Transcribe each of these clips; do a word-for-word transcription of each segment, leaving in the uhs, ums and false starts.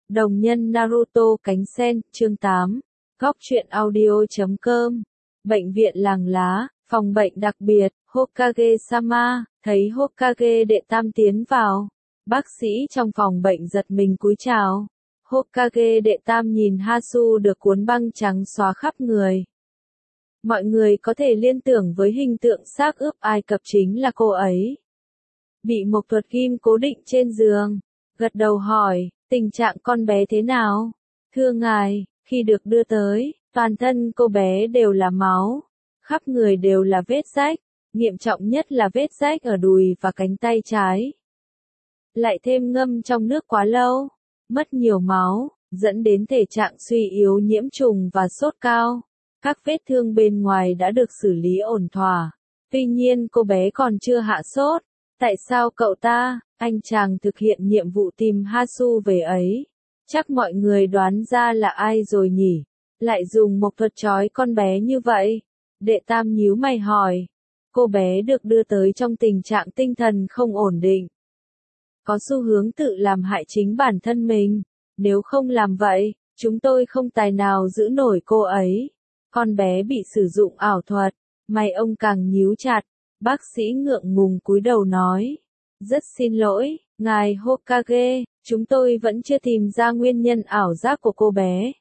Đồng nhân Naruto cánh sen, chương tám. Góc truyện audio chấm com. Bệnh viện làng lá, phòng bệnh đặc biệt, Hokage-sama, thấy Hokage đệ tam tiến vào. Bác sĩ trong phòng bệnh giật mình cúi chào. Hokage đệ tam nhìn Hasu được cuốn băng trắng xóa khắp người. Mọi người có thể liên tưởng với hình tượng xác ướp Ai Cập chính là cô ấy. Bị một thuật kim cố định trên giường. Gật đầu hỏi, tình trạng con bé thế nào? Thưa ngài, khi được đưa tới, toàn thân cô bé đều là máu. Khắp người đều là vết rách, nghiêm trọng nhất là vết rách ở đùi và cánh tay trái. Lại thêm ngâm trong nước quá lâu, mất nhiều máu, dẫn đến thể trạng suy yếu nhiễm trùng và sốt cao. Các vết thương bên ngoài đã được xử lý ổn thỏa. Tuy nhiên cô bé còn chưa hạ sốt. Tại sao cậu ta, anh chàng thực hiện nhiệm vụ tìm Hasu về ấy? Chắc mọi người đoán ra là ai rồi nhỉ? Lại dùng một thuật trói con bé như vậy? Đệ tam nhíu mày hỏi. Cô bé được đưa tới trong tình trạng tinh thần không ổn định. Có xu hướng tự làm hại chính bản thân mình. Nếu không làm vậy, chúng tôi không tài nào giữ nổi cô ấy. Con bé bị sử dụng ảo thuật. Mày ông càng nhíu chặt. Bác sĩ ngượng ngùng cúi đầu nói. Rất xin lỗi, ngài Hokage, chúng tôi vẫn chưa tìm ra nguyên nhân ảo giác của cô bé.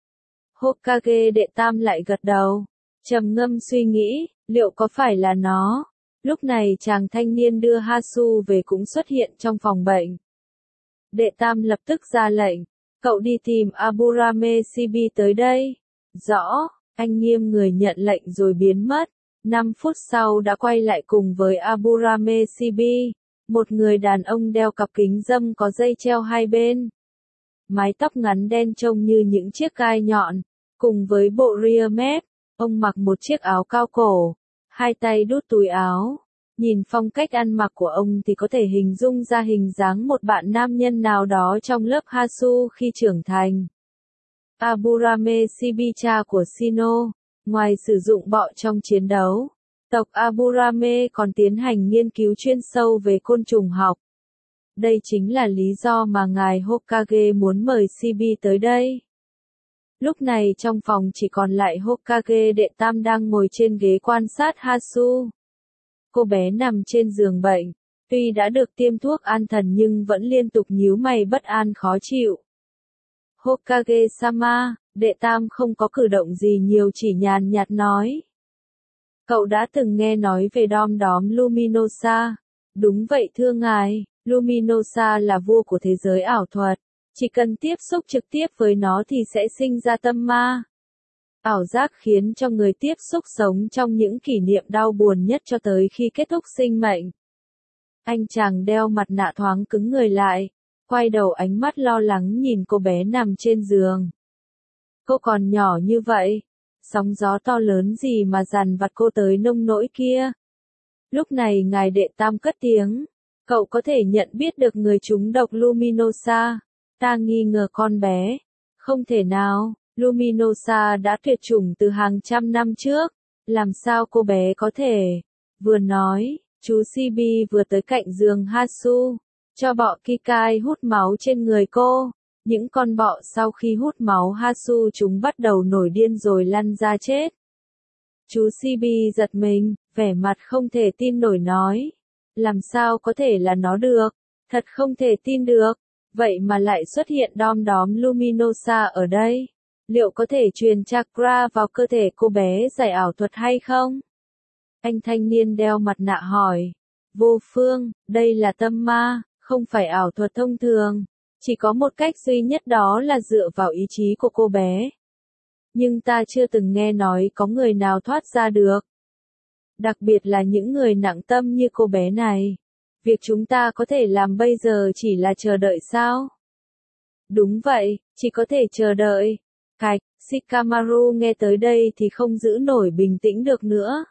Hokage đệ tam lại gật đầu. Trầm ngâm suy nghĩ, liệu có phải là nó? Lúc này chàng thanh niên đưa Hasu về cũng xuất hiện trong phòng bệnh. Đệ tam lập tức ra lệnh. Cậu đi tìm Aburame Shibi tới đây. Rõ, anh nghiêm người nhận lệnh rồi biến mất. Năm phút sau đã quay lại cùng với Aburame Shibi, một người đàn ông đeo cặp kính râm có dây treo hai bên. Mái tóc ngắn đen trông như những chiếc gai nhọn, cùng với bộ ria mép, ông mặc một chiếc áo cao cổ, hai tay đút túi áo. Nhìn phong cách ăn mặc của ông thì có thể hình dung ra hình dáng một bạn nam nhân nào đó trong lớp Hasu khi trưởng thành. Aburame Shibi cha của Shino. Ngoài sử dụng bọ trong chiến đấu, tộc Aburame còn tiến hành nghiên cứu chuyên sâu về côn trùng học. Đây chính là lý do mà ngài Hokage muốn mời Shibi tới đây. Lúc này trong phòng chỉ còn lại Hokage đệ tam đang ngồi trên ghế quan sát Hasu. Cô bé nằm trên giường bệnh, tuy đã được tiêm thuốc an thần nhưng vẫn liên tục nhíu mày bất an khó chịu. Hokage-sama, đệ tam không có cử động gì nhiều chỉ nhàn nhạt nói. Cậu đã từng nghe nói về đom đóm Luminosa. Đúng vậy thưa ngài, Luminosa là vua của thế giới ảo thuật. Chỉ cần tiếp xúc trực tiếp với nó thì sẽ sinh ra tâm ma. Ảo giác khiến cho người tiếp xúc sống trong những kỷ niệm đau buồn nhất cho tới khi kết thúc sinh mệnh. Anh chàng đeo mặt nạ thoáng cứng người lại. Quay đầu ánh mắt lo lắng nhìn cô bé nằm trên giường. Cô còn nhỏ như vậy, sóng gió to lớn gì mà dằn vặt cô tới nông nỗi kia. Lúc này ngài đệ tam cất tiếng, cậu có thể nhận biết được người trúng độc Luminosa. Ta nghi ngờ con bé. Không thể nào, Luminosa đã tuyệt chủng từ hàng trăm năm trước. Làm sao cô bé có thể? Vừa nói, chú Shibi vừa tới cạnh giường Hasu. Cho bọ Kikai hút máu trên người cô. Những con bọ sau khi hút máu Hasu chúng bắt đầu nổi điên rồi lăn ra chết. Chú Shibi giật mình, vẻ mặt không thể tin nổi nói. Làm sao có thể là nó được? Thật không thể tin được. Vậy mà lại xuất hiện đom đóm Luminosa ở đây. Liệu có thể truyền chakra vào cơ thể cô bé giải ảo thuật hay không? Anh thanh niên đeo mặt nạ hỏi. Vô phương, đây là tâm ma. Không phải ảo thuật thông thường, chỉ có một cách duy nhất đó là dựa vào ý chí của cô bé. Nhưng ta chưa từng nghe nói có người nào thoát ra được. Đặc biệt là những người nặng tâm như cô bé này. Việc chúng ta có thể làm bây giờ chỉ là chờ đợi sao? Đúng vậy, chỉ có thể chờ đợi. Cạch, Shikamaru nghe tới đây thì không giữ nổi bình tĩnh được nữa.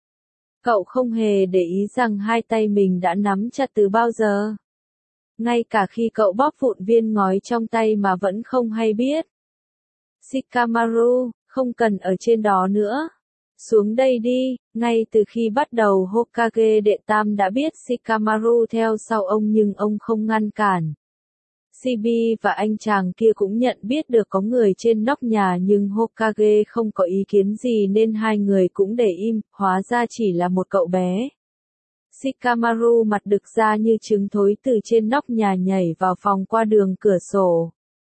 Cậu không hề để ý rằng hai tay mình đã nắm chặt từ bao giờ. Ngay cả khi cậu bóp vụn viên ngói trong tay mà vẫn không hay biết. Shikamaru, không cần ở trên đó nữa. Xuống đây đi, ngay từ khi bắt đầu Hokage đệ tam đã biết Shikamaru theo sau ông nhưng ông không ngăn cản. Chibi và anh chàng kia cũng nhận biết được có người trên nóc nhà nhưng Hokage không có ý kiến gì nên hai người cũng để im, hóa ra chỉ là một cậu bé. Shikamaru mặt đực ra như trứng thối từ trên nóc nhà nhảy vào phòng qua đường cửa sổ.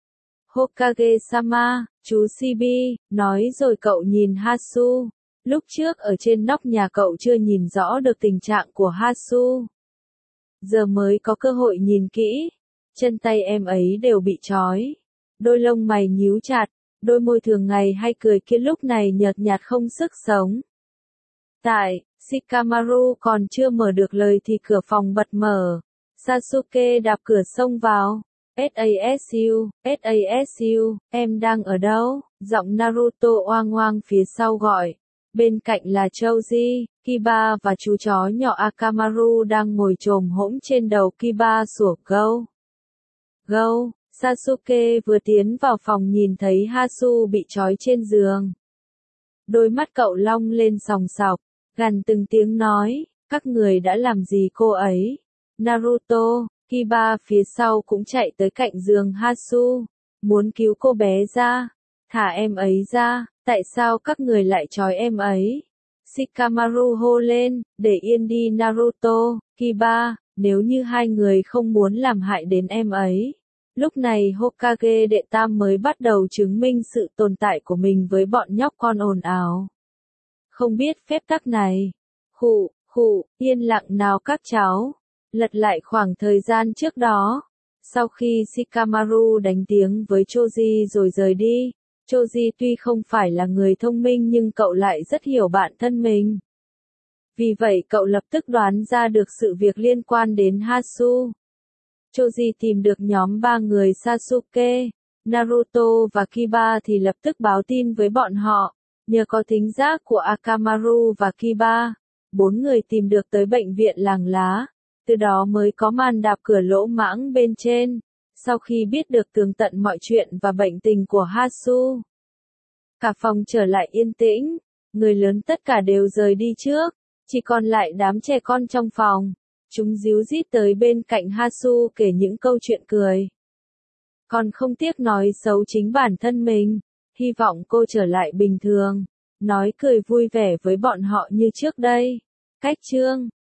Hokage-sama, chú Chibi, nói rồi cậu nhìn Hatsu. Lúc trước ở trên nóc nhà cậu chưa nhìn rõ được tình trạng của Hatsu. Giờ mới có cơ hội nhìn kỹ. Chân tay em ấy đều bị trói. Đôi lông mày nhíu chặt, đôi môi thường ngày hay cười kia lúc này nhợt nhạt không sức sống. Tại, Shikamaru còn chưa mở được lời thì cửa phòng bật mở. Sasuke đạp cửa xông vào. Sasu, Sasu, em đang ở đâu? Giọng Naruto oang oang phía sau gọi. Bên cạnh là Choji, Kiba và chú chó nhỏ Akamaru đang ngồi chồm hỗn trên đầu Kiba sủa gâu. Gâu, Sasuke vừa tiến vào phòng nhìn thấy Hatsu bị trói trên giường. Đôi mắt cậu long lên sòng sọc, gằn từng tiếng nói, các người đã làm gì cô ấy? Naruto, Kiba phía sau cũng chạy tới cạnh giường Hatsu, muốn cứu cô bé ra, thả em ấy ra, tại sao các người lại trói em ấy? Shikamaru hô lên, để yên đi Naruto, Kiba, nếu như hai người không muốn làm hại đến em ấy. Lúc này Hokage đệ tam mới bắt đầu chứng minh sự tồn tại của mình với bọn nhóc con ồn ào. Không biết phép tắc này. Khụ, khụ, yên lặng nào các cháu. Lật lại khoảng thời gian trước đó. Sau khi Shikamaru đánh tiếng với Choji rồi rời đi, Choji tuy không phải là người thông minh nhưng cậu lại rất hiểu bạn thân mình. Vì vậy cậu lập tức đoán ra được sự việc liên quan đến Hatsu. Choji tìm được nhóm ba người Sasuke, Naruto và Kiba thì lập tức báo tin với bọn họ. Nhờ có thính giác của Akamaru và Kiba, bốn người tìm được tới bệnh viện làng lá. Từ đó mới có màn đạp cửa lỗ mãng bên trên. Sau khi biết được tường tận mọi chuyện và bệnh tình của Hatsu, cả phòng trở lại yên tĩnh. Người lớn tất cả đều rời đi trước, chỉ còn lại đám trẻ con trong phòng. Chúng díu dít tới bên cạnh Hatsu kể những câu chuyện cười. Còn không tiếc nói xấu chính bản thân mình, hy vọng cô trở lại bình thường. Nói cười vui vẻ với bọn họ như trước đây. Cách chương